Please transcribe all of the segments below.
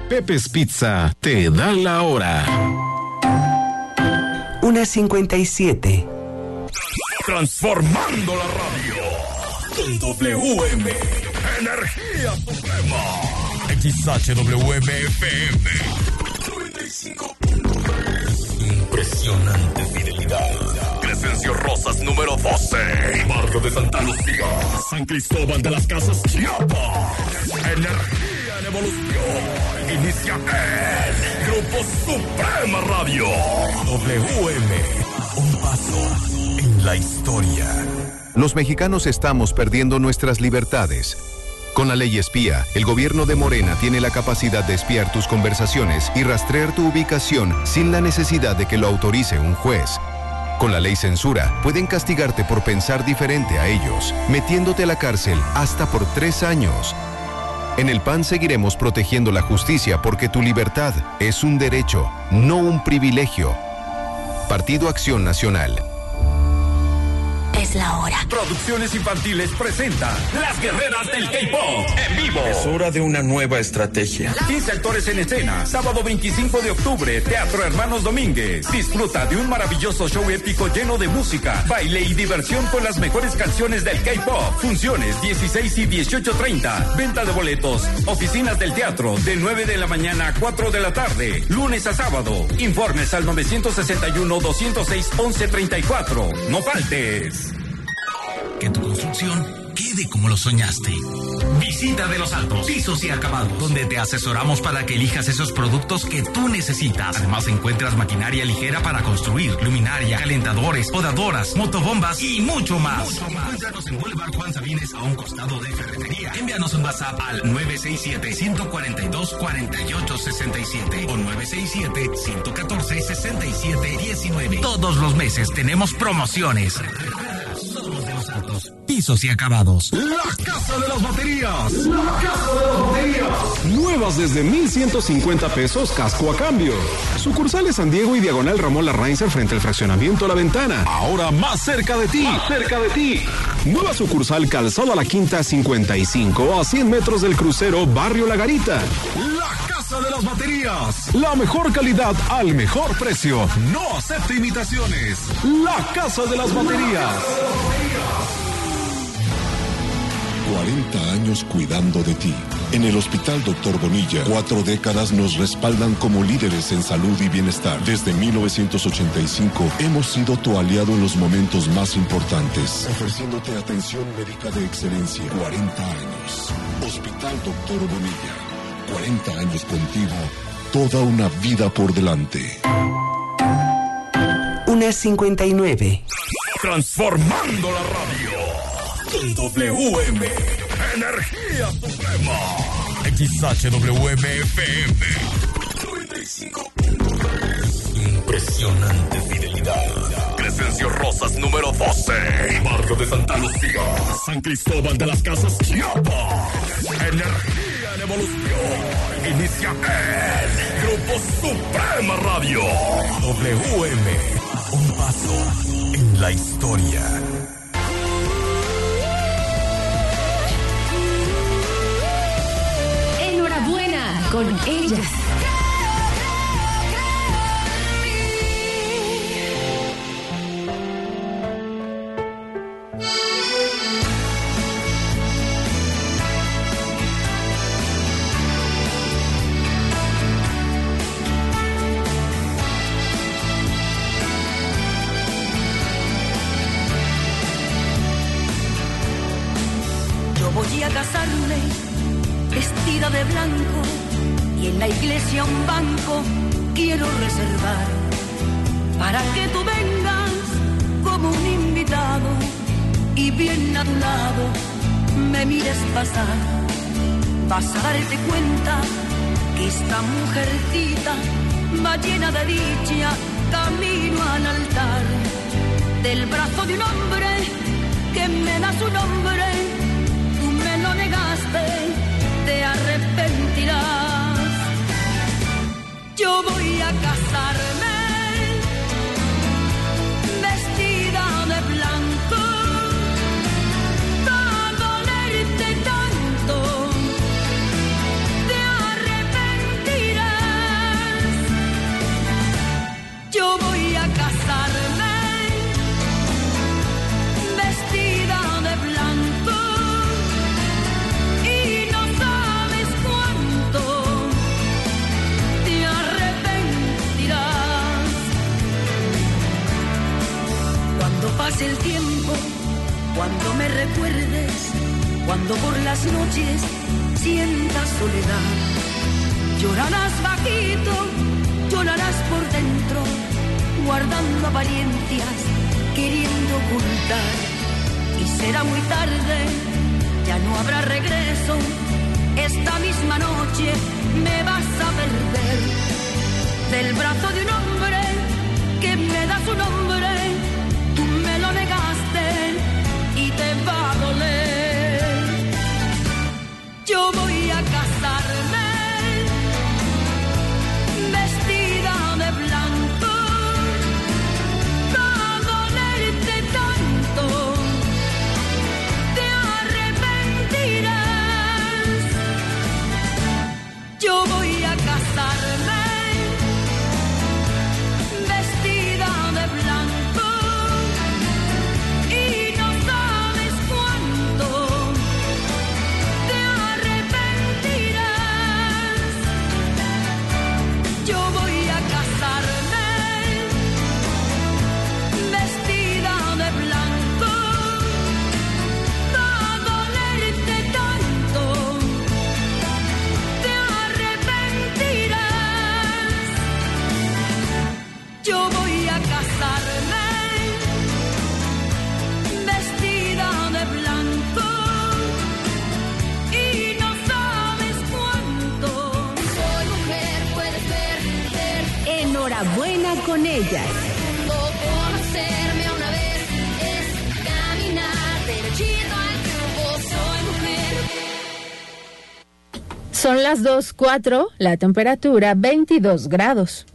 Pepe's Pizza te da la hora. 1:57. Transformando la radio. Con WM. Energía suprema. XHWM-FM 95. Impresionante fidelidad. Crescencio Rosas número 12. Barrio de Santa Lucía. San Cristóbal de las Casas, Chiapas. Energía en evolución. Inicia el Grupo Suprema Radio. WM. Un paso en la historia. Los mexicanos estamos perdiendo nuestras libertades. Con la ley espía, el gobierno de Morena tiene la capacidad de espiar tus conversaciones y rastrear tu ubicación sin la necesidad de que lo autorice un juez. Con la ley censura, pueden castigarte por pensar diferente a ellos, metiéndote a la cárcel hasta por 3 años. En el PAN seguiremos protegiendo la justicia porque tu libertad es un derecho, no un privilegio. Partido Acción Nacional. Es la hora. Producciones Infantiles presenta Las Guerreras del K-Pop en vivo. Es hora de una nueva estrategia. 15 actores en escena. Sábado 25 de octubre, Teatro Hermanos Domínguez. Disfruta de un maravilloso show épico lleno de música, baile y diversión con las mejores canciones del K-Pop. Funciones 16 y 18:30. Venta de boletos. Oficinas del teatro de 9 de la mañana a 4 de la tarde. Lunes a sábado. Informes al 961-206-1134. No faltes. Que tu construcción quede como lo soñaste. Visita De Los Altos, Pisos y Acabados, donde te asesoramos para que elijas esos productos que tú necesitas. Además encuentras maquinaria ligera para construir, luminaria, calentadores, podadoras, motobombas y mucho más. Encuéntranos en Boulevard Juan Sabines a un costado de ferretería. Envíanos un WhatsApp al 967-142-4867 o 967-114-6719. Todos los meses tenemos promociones. Somos De Los Altos, Pisos y Acabados. La Casa de las Baterías. La Casa de las Baterías. Nuevas desde 1,150 pesos, casco a cambio. Sucursales San Diego y Diagonal Ramón Larrainzer frente al fraccionamiento La Ventana. Ahora más cerca de ti. Más cerca de ti. Nueva sucursal Calzada La Quinta 55 a 100 metros del crucero Barrio La Garita. La Casa de las Baterías. La mejor calidad al mejor precio. No acepte imitaciones. La Casa de las Baterías. 40 años cuidando de ti. En el Hospital Dr. Bonilla, 4 décadas nos respaldan como líderes en salud y bienestar. Desde 1985 hemos sido tu aliado en los momentos más importantes, ofreciéndote atención médica de excelencia. 40 años. Hospital Dr. Bonilla. 40 años contigo. Toda una vida por delante. 1:59. Transformando la radio. Con WM. Energía suprema. XHWM-FM 95. Impresionante fidelidad. Crescencio Rosas número 12. Barrio de Santa Lucía. San Cristóbal de las Casas, Chiapas. Energía en evolución. Inicia el Grupo Suprema Radio. WM. Un paso en la historia. Enhorabuena con ellas. Yo voy a casarme vestida de blanco y en la iglesia un banco quiero reservar para que tú vengas como un invitado y bien a tu lado me mires pasar. Vas a darte cuenta que esta mujercita va llena de dicha camino al altar del brazo de un hombre que me da su nombre. Tú me lo negaste, te arrepentirás. Yo voy a casarme vestida de blanco, va a dolerte tanto, te arrepentirás. Cuando me recuerdes, cuando por las noches sientas soledad, llorarás bajito, llorarás por dentro, guardando apariencias, queriendo ocultar. Y será muy tarde, ya no habrá regreso. Esta misma noche me vas a perder. Del brazo de un hombre que me da su nombre, tú me lo negaste y te va a doler. Yo voy a casarme vestida de blanco, va a dolerte tanto, te arrepentirás. Yo voy a casarme vestida de blanco y no sabes cuánto te arrepentirás. Yo voy a casarme vestida de blanco, va a dolerte tanto, te arrepentirás. Yo voy a casarme vestida de blanco y no sabes cuánto. Soy mujer, puedes ver. Enhorabuena con ellas. Conocerme una vez es caminar derechito al triunfo. Soy mujer. Son las 2:04, la temperatura 22 grados.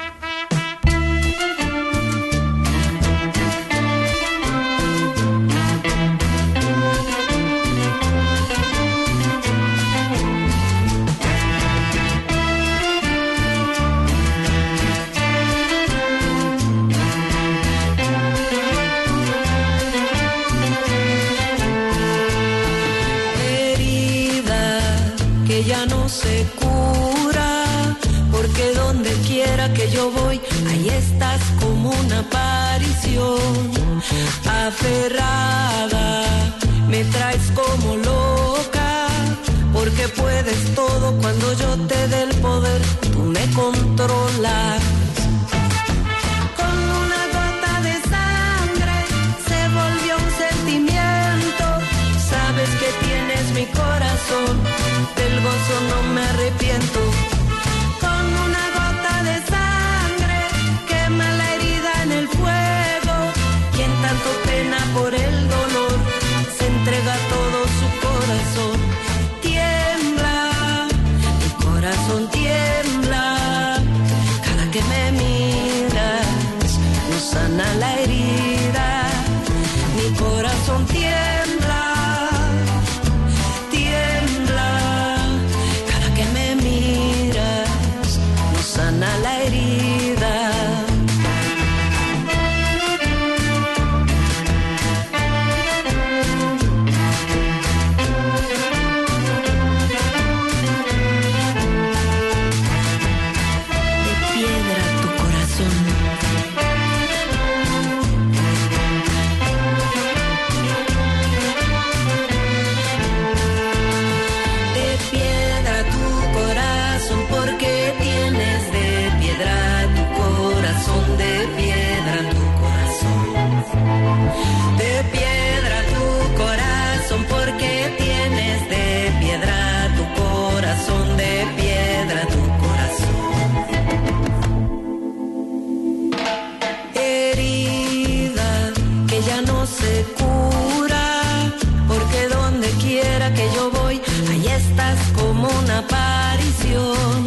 Que ya no se cura, porque donde quiera que yo voy, ahí estás como una aparición, aferrada, me traes como loca, porque puedes todo cuando yo te dé el poder, tú me controlas. Con una gota de sangre se volvió un sentimiento, sabes que tienes mi corazón, del gozo no me arrepiento. Con una gota de sangre quema la herida en el fuego, quien tanto pena por el dolor se entrega todo su corazón. Tiembla, mi corazón tiembla, cada que me miras no sana la herida, mi corazón tiembla. La herida. De piedra tu corazón. De piedra tu corazón, porque tienes de piedra tu corazón, de piedra tu corazón, porque tienes de piedra tu corazón, de piedra tu corazón. Herida que ya no se cura, porque donde quiera que yo voy, ahí estás como una aparición,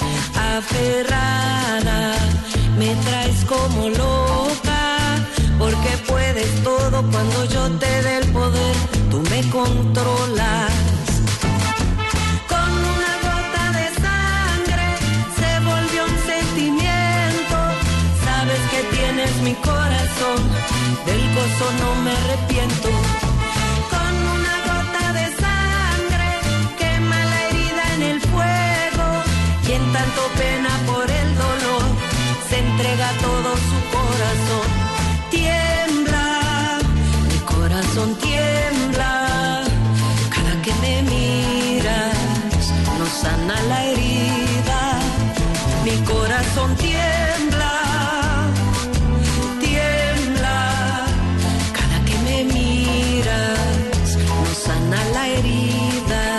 aferrada, me traes como loca, porque puedes todo cuando yo te dé el poder, tú me controlas. Con una gota de sangre se volvió un sentimiento, sabes que tienes mi corazón, del gozo no me arrepiento. Con una gota de sangre quema la herida en el fuego, quien tanto pena por el dolor se entrega todo su corazón. Tiembla, mi corazón tiembla. mi corazón tiembla, tiembla. Cada que me miras, no sana la herida.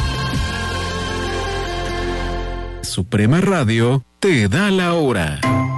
Suprema Radio te da la hora.